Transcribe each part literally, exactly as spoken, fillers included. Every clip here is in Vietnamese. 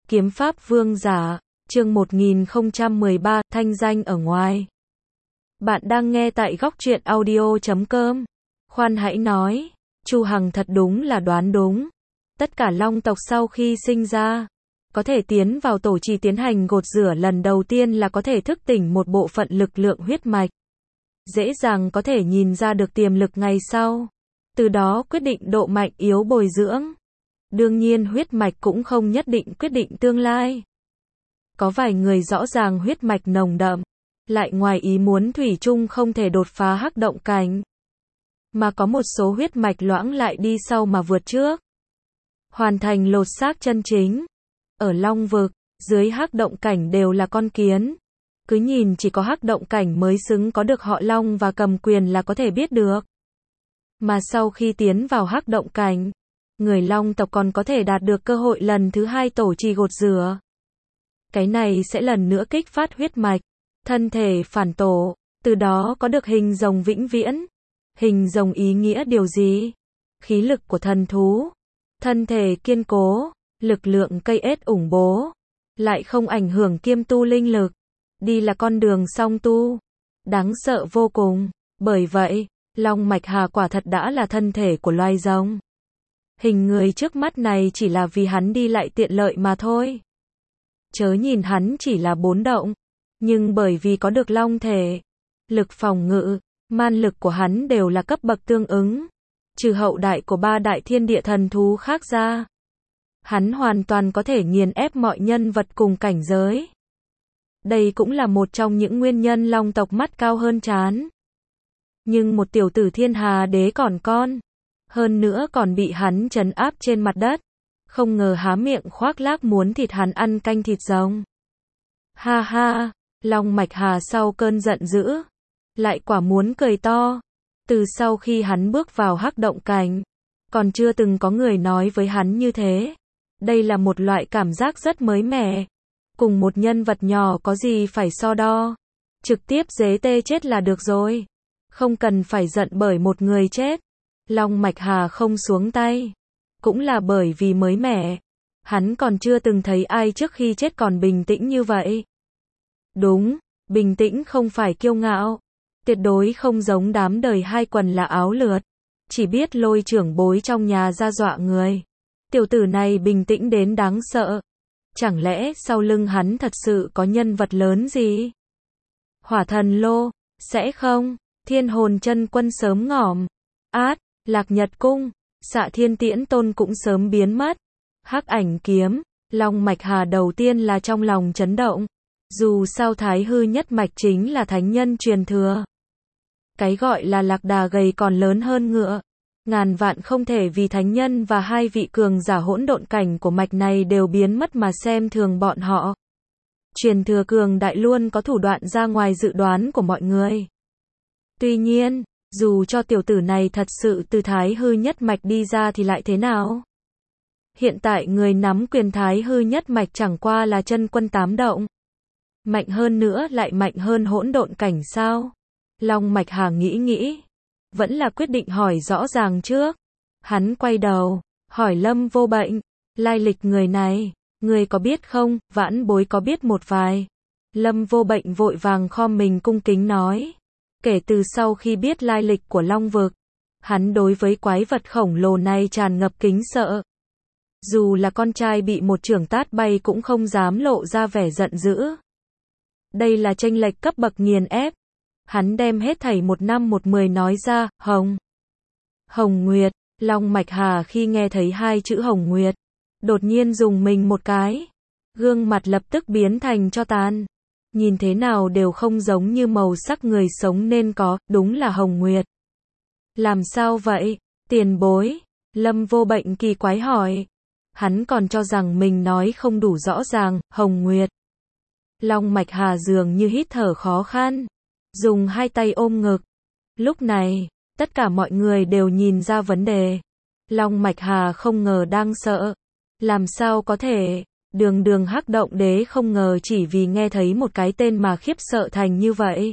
Kiếm pháp vương giả, chương một nghìn không trăm mười ba, thanh danh ở ngoài. Bạn đang nghe tại góc truyện audio chấm com. Khoan hãy nói, Chu Hằng thật đúng là đoán đúng. Tất cả long tộc sau khi sinh ra, có thể tiến vào tổ trì tiến hành gột rửa lần đầu tiên là có thể thức tỉnh một bộ phận lực lượng huyết mạch. Dễ dàng có thể nhìn ra được tiềm lực ngày sau. Từ đó quyết định độ mạnh yếu bồi dưỡng. Đương nhiên huyết mạch cũng không nhất định quyết định tương lai. Có vài người rõ ràng huyết mạch nồng đậm, lại ngoài ý muốn thủy chung không thể đột phá hắc động cảnh. Mà có một số huyết mạch loãng lại đi sau mà vượt trước. Hoàn thành lột xác chân chính. Ở Long Vực, dưới hắc động cảnh đều là con kiến. Cứ nhìn chỉ có hắc động cảnh mới xứng có được họ Long và cầm quyền là có thể biết được. Mà sau khi tiến vào hắc động cảnh, người Long tộc còn có thể đạt được cơ hội lần thứ hai tổ trì gột rửa. Cái này sẽ lần nữa kích phát huyết mạch, thân thể phản tổ, từ đó có được hình rồng vĩnh viễn. Hình rồng ý nghĩa điều gì? Khí lực của thần thú, thân thể kiên cố, lực lượng cây ết ủng bố, lại không ảnh hưởng kiêm tu linh lực. Đi là con đường song tu, đáng sợ vô cùng. Bởi vậy, Long Mạch Hà quả thật đã là thân thể của loài rồng. Hình người trước mắt này chỉ là vì hắn đi lại tiện lợi mà thôi. Chớ nhìn hắn chỉ là bốn động, nhưng bởi vì có được long thể, lực phòng ngự, man lực của hắn đều là cấp bậc tương ứng, trừ hậu đại của ba đại thiên địa thần thú khác ra. Hắn hoàn toàn có thể nghiền ép mọi nhân vật cùng cảnh giới. Đây cũng là một trong những nguyên nhân long tộc mắt cao hơn trán. Nhưng một tiểu tử thiên hà đế còn con, hơn nữa còn bị hắn trấn áp trên mặt đất, không ngờ há miệng khoác lác muốn thịt hắn ăn canh thịt rồng. Ha ha, Long Mạch Hà sau cơn giận dữ, lại quả muốn cười to. Từ sau khi hắn bước vào hắc động cảnh, còn chưa từng có người nói với hắn như thế. Đây là một loại cảm giác rất mới mẻ. Cùng một nhân vật nhỏ có gì phải so đo. Trực tiếp dế tê chết là được rồi. Không cần phải giận bởi một người chết. Long Mạch Hà không xuống tay. Cũng là bởi vì mới mẻ. Hắn còn chưa từng thấy ai trước khi chết còn bình tĩnh như vậy. Đúng, bình tĩnh không phải kiêu ngạo. Tuyệt đối không giống đám đời hai quần là áo lượt. Chỉ biết lôi trưởng bối trong nhà ra dọa người. Tiểu tử này bình tĩnh đến đáng sợ. Chẳng lẽ sau lưng hắn thật sự có nhân vật lớn gì? Hỏa thần lô, sẽ không? Thiên hồn chân quân sớm ngỏm. Át, Lạc Nhật cung, Xạ Thiên Tiễn Tôn cũng sớm biến mất. Hắc ảnh kiếm, Long Mạch Hà đầu tiên là trong lòng chấn động. Dù sao Thái Hư nhất mạch chính là thánh nhân truyền thừa. Cái gọi là lạc đà gầy còn lớn hơn ngựa. Ngàn vạn không thể vì thánh nhân và hai vị cường giả hỗn độn cảnh của mạch này đều biến mất mà xem thường bọn họ. Truyền thừa cường đại luôn có thủ đoạn ra ngoài dự đoán của mọi người. Tuy nhiên, dù cho tiểu tử này thật sự từ Thái Hư nhất mạch đi ra thì lại thế nào? Hiện tại người nắm quyền Thái Hư nhất mạch chẳng qua là chân quân tám động. Mạnh hơn nữa lại mạnh hơn hỗn độn cảnh sao? Long Mạch Hà nghĩ nghĩ, vẫn là quyết định hỏi rõ ràng trước. Hắn quay đầu, hỏi Lâm Vô Bệnh, lai lịch người này, người có biết không? Vãn bối có biết một vài. Lâm Vô Bệnh vội vàng khom mình cung kính nói. Kể từ sau khi biết lai lịch của Long Vực, hắn đối với quái vật khổng lồ này tràn ngập kính sợ. Dù là con trai bị một chưởng tát bay cũng không dám lộ ra vẻ giận dữ. Đây là chênh lệch cấp bậc nghiền ép. Hắn đem hết thảy một năm một mười nói ra. Hồng, Hồng Nguyệt. Long Mạch Hà khi nghe thấy hai chữ Hồng Nguyệt, đột nhiên dùng mình một cái. Gương mặt lập tức biến thành tro tàn. Nhìn thế nào đều không giống như màu sắc người sống nên có, đúng là Hồng Nguyệt. Làm sao vậy, tiền bối? Lâm Vô Bệnh kỳ quái hỏi. Hắn còn cho rằng mình nói không đủ rõ ràng. Hồng Nguyệt. Long Mạch Hà dường như hít thở khó khăn, dùng hai tay ôm ngực. Lúc này, tất cả mọi người đều nhìn ra vấn đề. Long Mạch Hà không ngờ đang sợ. Làm sao có thể? Đường đường hắc động đế không ngờ chỉ vì nghe thấy một cái tên mà khiếp sợ thành như vậy.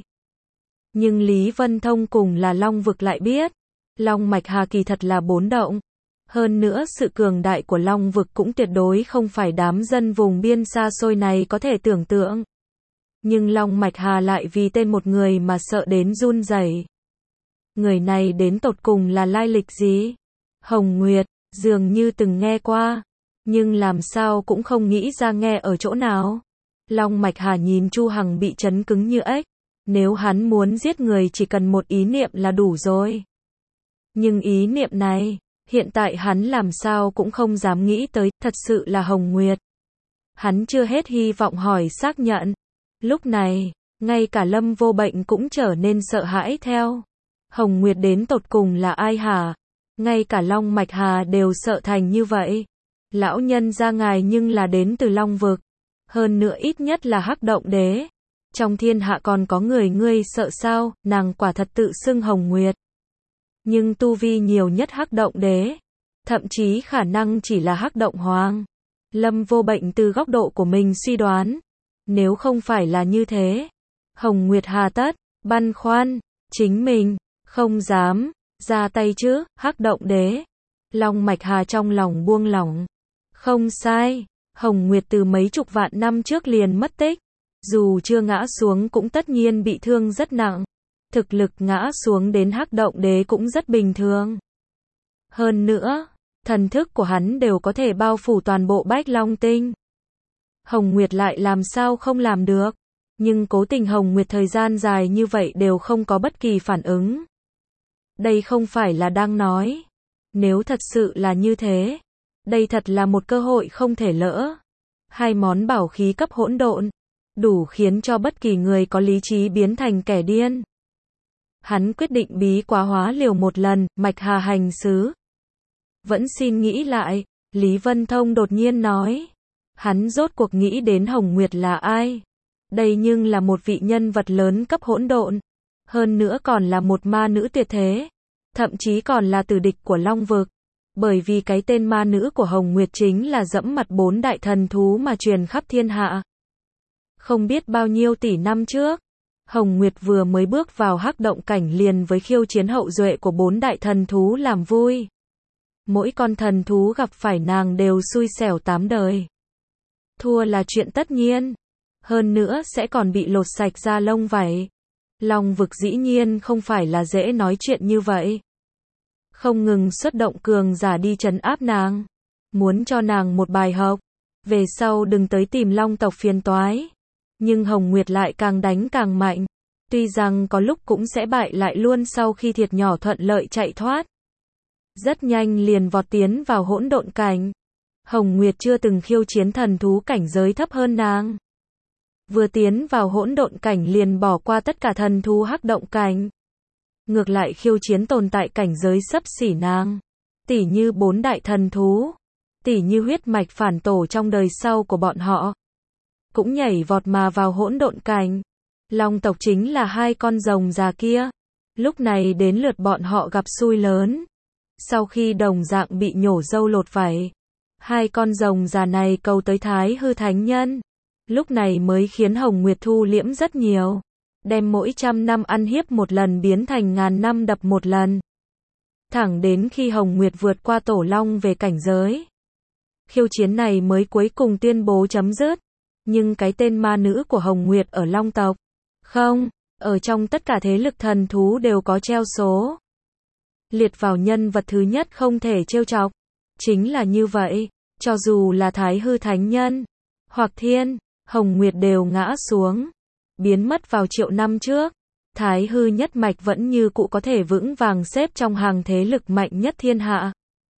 Nhưng Lý Vân Thông cùng là Long Vực lại biết. Long Mạch Hà kỳ thật là bốn động. Hơn nữa sự cường đại của Long vực cũng tuyệt đối không phải đám dân vùng biên xa xôi này có thể tưởng tượng. Nhưng Long Mạch Hà lại vì tên một người mà sợ đến run rẩy. Người này đến tột cùng là lai lịch gì? Hồng Nguyệt, dường như từng nghe qua, nhưng làm sao cũng không nghĩ ra nghe ở chỗ nào. Long Mạch Hà nhìn Chu Hằng bị chấn cứng như ếch. Nếu hắn muốn giết người chỉ cần một ý niệm là đủ rồi. Nhưng ý niệm này, hiện tại hắn làm sao cũng không dám nghĩ tới, thật sự là Hồng Nguyệt. Hắn chưa hết hy vọng hỏi xác nhận. Lúc này, ngay cả Lâm Vô Bệnh cũng trở nên sợ hãi theo. Hồng Nguyệt đến tột cùng là ai hả? Ngay cả Long Mạch Hà đều sợ thành như vậy. Lão nhân ra ngài nhưng là đến từ Long vực. Hơn nữa ít nhất là Hắc Động Đế. Trong thiên hạ còn có người ngươi sợ sao? Nàng quả thật tự xưng Hồng Nguyệt. Nhưng tu vi nhiều nhất Hắc Động Đế. Thậm chí khả năng chỉ là Hắc Động Hoàng. Lâm Vô Bệnh từ góc độ của mình suy đoán. Nếu không phải là như thế, Hồng Nguyệt hà tất băn khoăn chính mình không dám ra tay chứ? Hắc Động Đế. Long Mạch Hà trong lòng buông lỏng. Không sai, Hồng Nguyệt từ mấy chục vạn năm trước liền mất tích. Dù chưa ngã xuống cũng tất nhiên bị thương rất nặng. Thực lực ngã xuống đến Hắc Động Đế cũng rất bình thường. Hơn nữa, thần thức của hắn đều có thể bao phủ toàn bộ Bách Long Tinh. Hồng Nguyệt lại làm sao không làm được. Nhưng cố tình Hồng Nguyệt thời gian dài như vậy đều không có bất kỳ phản ứng. Đây không phải là đang nói. Nếu thật sự là như thế, đây thật là một cơ hội không thể lỡ. Hai món bảo khí cấp hỗn độn, đủ khiến cho bất kỳ người có lý trí biến thành kẻ điên. Hắn quyết định bí quá hóa liều một lần, Mạch Hà hành sứ. Vẫn xin nghĩ lại, Lý Vân Thông đột nhiên nói. Hắn rốt cuộc nghĩ đến Hồng Nguyệt là ai? Đây nhưng là một vị nhân vật lớn cấp hỗn độn. Hơn nữa còn là một ma nữ tuyệt thế. Thậm chí còn là tử địch của Long vực. Bởi vì cái tên ma nữ của Hồng Nguyệt chính là dẫm mặt bốn đại thần thú mà truyền khắp thiên hạ. Không biết bao nhiêu tỷ năm trước, Hồng Nguyệt vừa mới bước vào Hắc Động cảnh liền với khiêu chiến hậu duệ của bốn đại thần thú làm vui. Mỗi con thần thú gặp phải nàng đều xui xẻo tám đời. Thua là chuyện tất nhiên. Hơn nữa sẽ còn bị lột sạch da lông vảy. Long vực dĩ nhiên không phải là dễ nói chuyện như vậy. Không ngừng xuất động cường giả đi trấn áp nàng. Muốn cho nàng một bài học. Về sau đừng tới tìm Long tộc phiền toái. Nhưng Hồng Nguyệt lại càng đánh càng mạnh. Tuy rằng có lúc cũng sẽ bại lại luôn sau khi thiệt nhỏ thuận lợi chạy thoát. Rất nhanh liền vọt tiến vào hỗn độn cảnh. Hồng Nguyệt chưa từng khiêu chiến thần thú cảnh giới thấp hơn nàng. Vừa tiến vào hỗn độn cảnh liền bỏ qua tất cả thần thú Hắc Động cảnh. Ngược lại khiêu chiến tồn tại cảnh giới xấp xỉ nàng. Tỉ như bốn đại thần thú. Tỉ như huyết mạch phản tổ trong đời sau của bọn họ. Cũng nhảy vọt mà vào hỗn độn cảnh. Long tộc chính là hai con rồng già kia. Lúc này đến lượt bọn họ gặp xui lớn. Sau khi đồng dạng bị nhổ râu lột vảy. Hai con rồng già này cầu tới Thái Hư Thánh Nhân. Lúc này mới khiến Hồng Nguyệt thu liễm rất nhiều. Đem mỗi trăm năm ăn hiếp một lần biến thành ngàn năm đập một lần. Thẳng đến khi Hồng Nguyệt vượt qua Tổ Long về cảnh giới. Khiêu chiến này mới cuối cùng tuyên bố chấm dứt. Nhưng cái tên ma nữ của Hồng Nguyệt ở Long tộc. Không, ở trong tất cả thế lực thần thú đều có treo số. Liệt vào nhân vật thứ nhất không thể trêu chọc. Chính là như vậy, cho dù là Thái Hư Thánh Nhân, hoặc Thiên, Hồng Nguyệt đều ngã xuống. Biến mất vào triệu năm trước. Thái Hư nhất mạch vẫn như cũ có thể vững vàng xếp trong hàng thế lực mạnh nhất thiên hạ.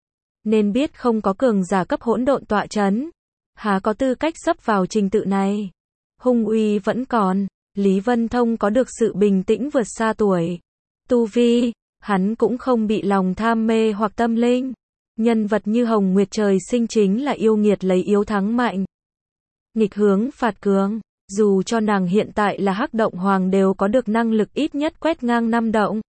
Nên biết không có cường giả cấp hỗn độn tọa chấn. Há có tư cách sắp vào trình tự này. Hung uy vẫn còn. Lý Vân Thông có được sự bình tĩnh vượt xa tuổi. Tu vi, hắn cũng không bị lòng tham mê hoặc tâm linh. Nhân vật như Hồng Nguyệt trời sinh chính là yêu nghiệt lấy yếu thắng mạnh. Nghịch hướng phạt cường. Dù cho nàng hiện tại là Hắc Động Hoàng đều có được năng lực ít nhất quét ngang năm động.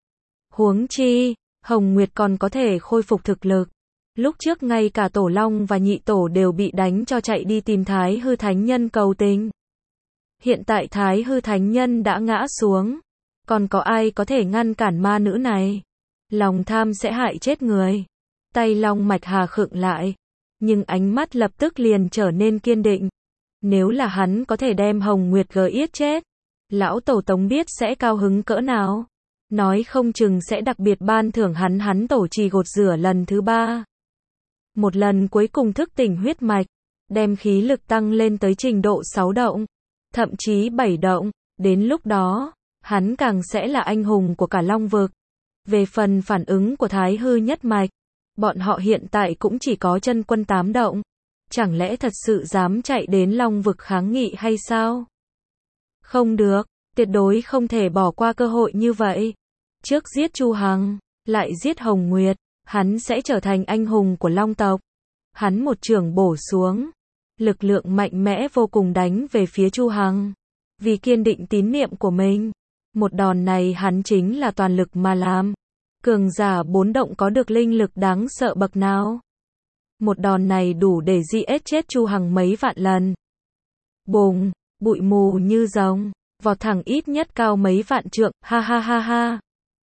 Huống chi, Hồng Nguyệt còn có thể khôi phục thực lực. Lúc trước ngay cả Tổ Long và Nhị Tổ đều bị đánh cho chạy đi tìm Thái Hư Thánh Nhân cầu tình. Hiện tại Thái Hư Thánh Nhân đã ngã xuống. Còn có ai có thể ngăn cản ma nữ này? Lòng tham sẽ hại chết người. tay Long Mạch Hà khựng lại, nhưng ánh mắt lập tức liền trở nên kiên định. Nếu là hắn có thể đem Hồng Nguyệt gờ yết chết, lão tổ tống biết sẽ cao hứng cỡ nào. Nói không chừng sẽ đặc biệt ban thưởng hắn hắn tổ trì gột rửa lần thứ ba. Một lần cuối cùng thức tỉnh huyết mạch, đem khí lực tăng lên tới trình độ sáu động, thậm chí bảy động, đến lúc đó, hắn càng sẽ là anh hùng của cả Long vực. Về phần phản ứng của Thái Hư nhất mạch, bọn họ hiện tại cũng chỉ có chân quân tám động, chẳng lẽ thật sự dám chạy đến Long vực kháng nghị hay sao? Không được, tuyệt đối không thể bỏ qua cơ hội như vậy. Trước giết Chu Hằng, lại giết Hồng Nguyệt, hắn sẽ trở thành anh hùng của Long tộc. Hắn một chưởng bổ xuống, lực lượng mạnh mẽ vô cùng đánh về phía Chu Hằng. Vì kiên định tín niệm của mình, một đòn này hắn chính là toàn lực mà làm. Cường giả bốn động có được linh lực đáng sợ bậc nào? Một đòn này đủ để giết chết Chu Hằng mấy vạn lần. Bùng, bụi mù như rồng, vọt thẳng ít nhất cao mấy vạn trượng, ha ha ha ha.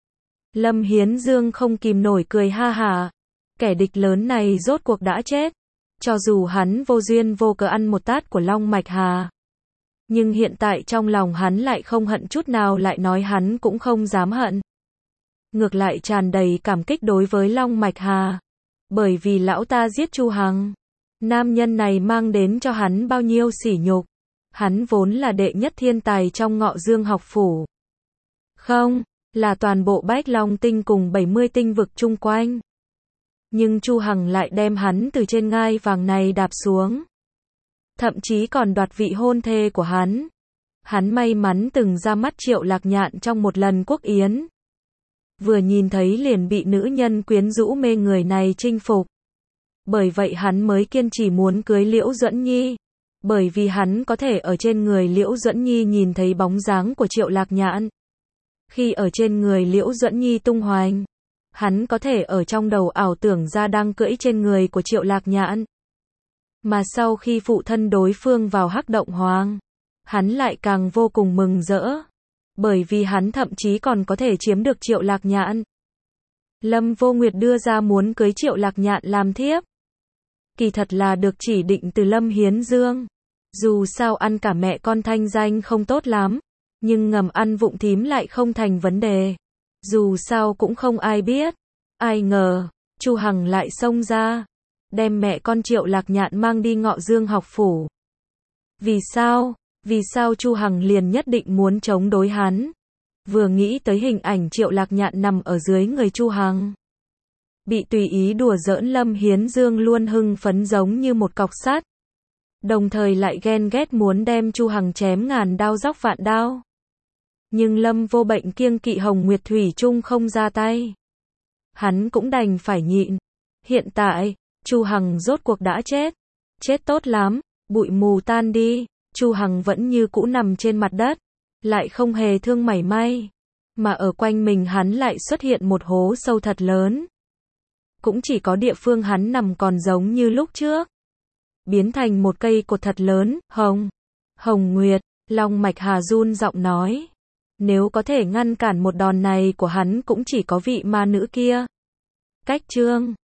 Lâm Hiến Dương không kìm nổi cười ha hả. Kẻ địch lớn này rốt cuộc đã chết. Cho dù hắn vô duyên vô cớ ăn một tát của Long Mạch Hà, nhưng hiện tại trong lòng hắn lại không hận chút nào, lại nói hắn cũng không dám hận. Ngược lại tràn đầy cảm kích đối với Long Mạch Hà. Bởi vì lão ta giết Chu Hằng. Nam nhân này mang đến cho hắn bao nhiêu sỉ nhục. Hắn vốn là đệ nhất thiên tài trong Ngọ Dương học phủ. Không, là toàn bộ Bách Long tinh cùng bảy mươi tinh vực chung quanh. Nhưng Chu Hằng lại đem hắn từ trên ngai vàng này đạp xuống. Thậm chí còn đoạt vị hôn thê của hắn. Hắn may mắn từng ra mắt Triệu Lạc Nhạn trong một lần quốc yến. Vừa nhìn thấy liền bị nữ nhân quyến rũ mê người này chinh phục. Bởi vậy hắn mới kiên trì muốn cưới Liễu Duẫn Nhi. Bởi vì hắn có thể ở trên người Liễu Duẫn Nhi nhìn thấy bóng dáng của Triệu Lạc Nhạn. Khi ở trên người Liễu Duẫn Nhi tung hoành, hắn có thể ở trong đầu ảo tưởng ra đang cưỡi trên người của Triệu Lạc Nhạn. Mà sau khi phụ thân đối phương vào Hắc Động Hoàng, hắn lại càng vô cùng mừng rỡ. Bởi vì hắn thậm chí còn có thể chiếm được Triệu Lạc Nhạn. Lâm Vô Nguyệt đưa ra muốn cưới Triệu Lạc Nhạn làm thiếp. Kỳ thật là được chỉ định từ Lâm Hiến Dương. Dù sao ăn cả mẹ con thanh danh không tốt lắm, nhưng ngầm ăn vụng thím lại không thành vấn đề. Dù sao cũng không ai biết. Ai ngờ, Chu Hằng lại xông ra, đem mẹ con Triệu Lạc Nhạn mang đi Ngọ Dương học phủ. Vì sao? Vì sao Chu Hằng liền nhất định muốn chống đối hắn? Vừa nghĩ tới hình ảnh Triệu Lạc Nhạn nằm ở dưới người Chu Hằng, bị tùy ý đùa giỡn, Lâm Hiến Dương luôn hưng phấn giống như một cọc sắt. Đồng thời lại ghen ghét muốn đem Chu Hằng chém ngàn đao dóc vạn đao. Nhưng Lâm Vô Bệnh kiêng kỵ Hồng Nguyệt thủy chung không ra tay. Hắn cũng đành phải nhịn. Hiện tại, Chu Hằng rốt cuộc đã chết. Chết tốt lắm, bụi mù tan đi. Chu Hằng vẫn như cũ nằm trên mặt đất, lại không hề thương mảy may, mà ở quanh mình hắn lại xuất hiện một hố sâu thật lớn. Cũng chỉ có địa phương hắn nằm còn giống như lúc trước, biến thành một cây cột thật lớn. Hồng, Hồng Nguyệt, Long Mạch Hà run giọng nói, nếu có thể ngăn cản một đòn này của hắn cũng chỉ có vị ma nữ kia. Cách chương